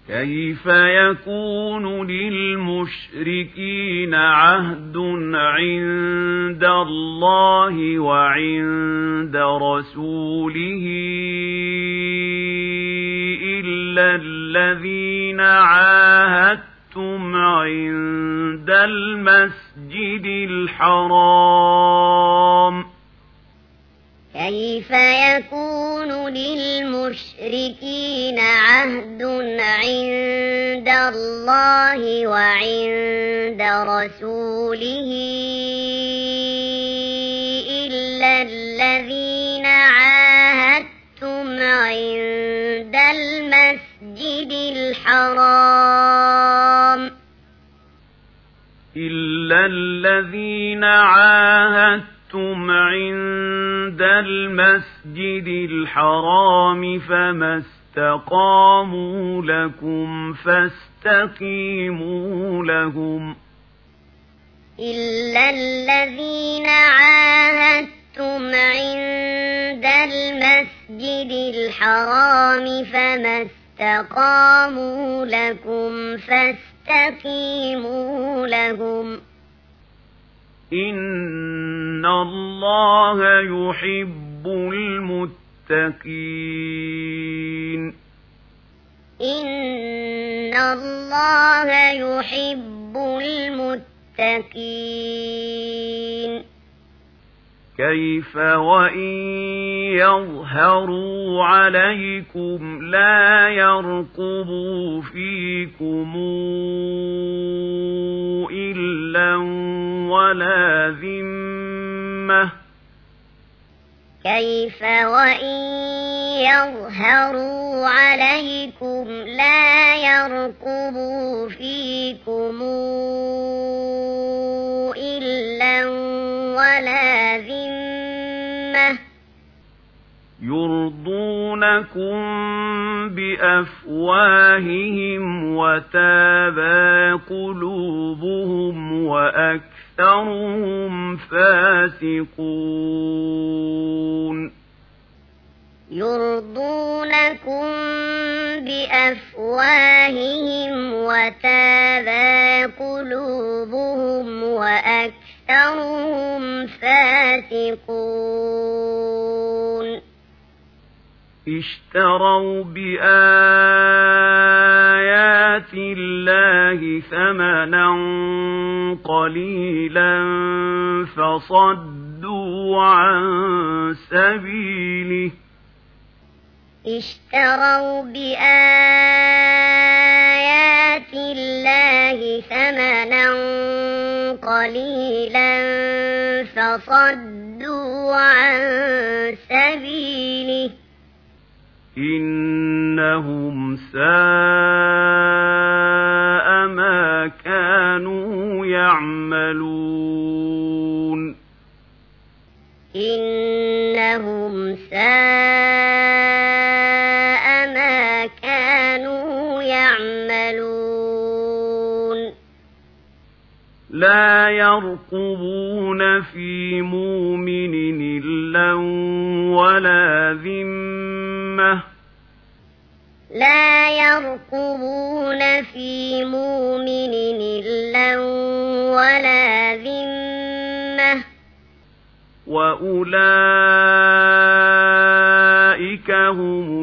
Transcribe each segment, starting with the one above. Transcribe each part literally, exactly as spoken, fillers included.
كيف يكون للمشركين عهد عند الله وعند رسوله إلا الذين عاهدتم عند المسجد الحرام كيف يكون للمشركين عهد عند الله وعند رسوله إلا الذين عاهدتم عند المسجد الحرام إلا الذين عاهدتم عند المسجد الحرام فما استقاموا لكم فاستقيموا لهم إلا الذين عاهدتم عند المسجد الحرام فما استقاموا لكم فاستقيموا لهم إن الله يحب المتقين إن الله يحب المتقين كيف وإن يظهروا عليكم لا يرقبوا فيكم إلا ولا ذمة كيف وإن يظهروا عليكم لا يرقبوا فيكم إلا ولا ذمة يرضونكم بأفواههم وتابى قلوبهم وأكثرهم فاسقون يرضونكم بأفواههم وتابى قلوبهم وأكثرهم فاسقون اشتروا بآيات الله ثمنا قليلا فصدوا عن سبيله اشتروا بآيات الله ثمنا قليلا فصدوا عن سبيله إنهم ساء ما كانوا يعملون إنهم ساء ما كانوا يعملون لا يرقبون في مؤمن إلا ولا ذمة لا يرقبون في مؤمن إلا ولا ذمة وأولئك هم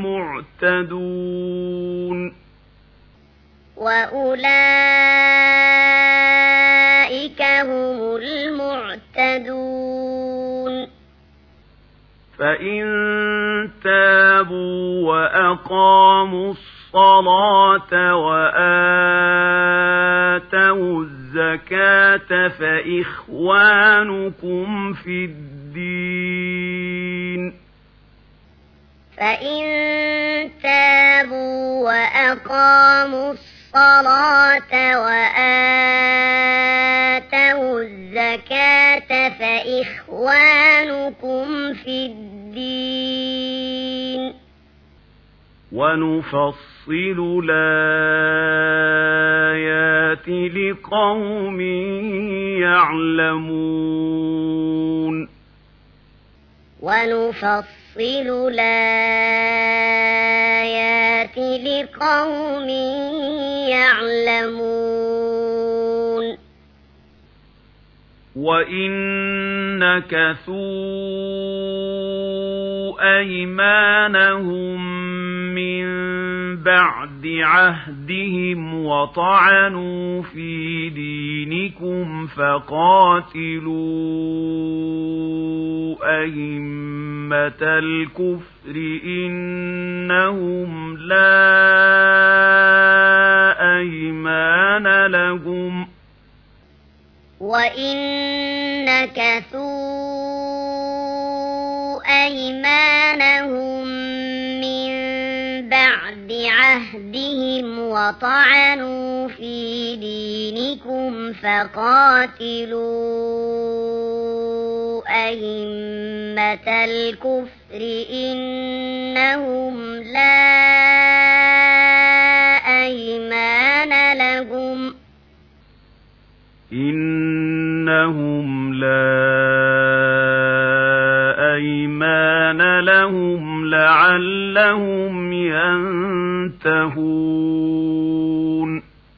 المعتدون وأولئك هم المعتدون فإن تابوا وأقاموا الصلاة وآتوا الزكاة فإخوانكم في الدين فإن تابوا وأقاموا الصلاة وآتوا الزكاة فإخوانكم في الدين ونفصل الآيات لقوم يعلمون ونفصل الآيات الآيات لقوم يعلمون وَإِن نَكَثُوا أَيْمَانَهُم مِّن بَعْدِ عَهْدِهِمْ وَطَعَنُوا فِي دِينِكُمْ فَقَاتِلُوا أَئِمَّةَ الْكُفْرِ إِنَّهُمْ لَا أَيْمَانَ لَهُمْ وَإِن نَكَثُوا أَيْمَانَهُم مِّن بَعْدِ عَهْدِهِمْ وَطَعَنُوا فِي دِينِكُمْ فَقَاتِلُوا أَئِمَّةَ الْكُفْرِ إِنَّهُمْ لَا أَيْمَانَ لَهُمْ إِنَّهُمْ لَا أَيْمَانَ لَهُمْ لَعَلَّهُمْ يَنتَهُونَ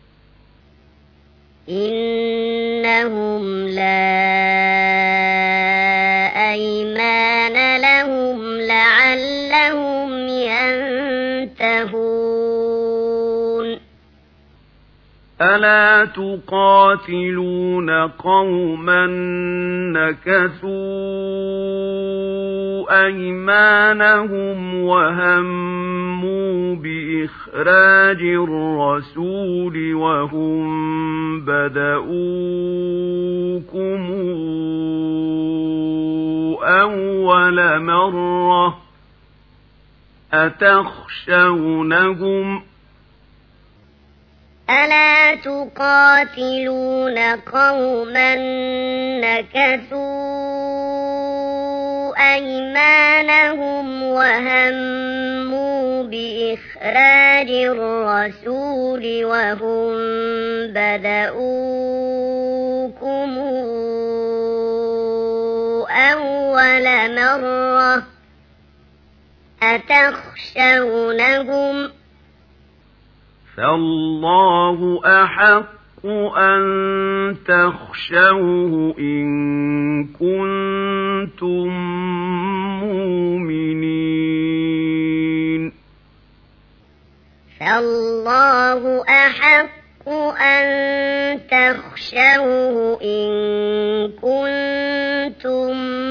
إِنَّهُمْ لَا أَيْمَانَ لَهُمْ لَعَلَّهُمْ يَنتَهُونَ أَلَا تُقَاتِلُونَ قَوْمًا نَكَثُوا أَيْمَانَهُمْ وَهَمُّوا بِإِخْرَاجِ الرَّسُولِ وَهُمْ بَدَءُوكُمْ أَوَّلَ مَرَّةٍ أَتَخْشَوْنَهُمْ ۚ أَلَا تُقَاتِلُونَ قَوْمًا نَكَثُوا أَيْمَانَهُمْ وَهَمُّوا بِإِخْرَاجِ الرَّسُولِ وَهُمْ بَدَءُوكُمْ أَوَّلَ مَرَّةٍ أَتَخْشَوْنَهُمْ ۚ فَاللَّهُ أَحَقُّ أَن تَخْشَوْهُ إِن كُنتُم مُّؤْمِنِينَ فَاللَّهُ أَحَقُّ أَن تَخْشَوْهُ إِن كُنتُم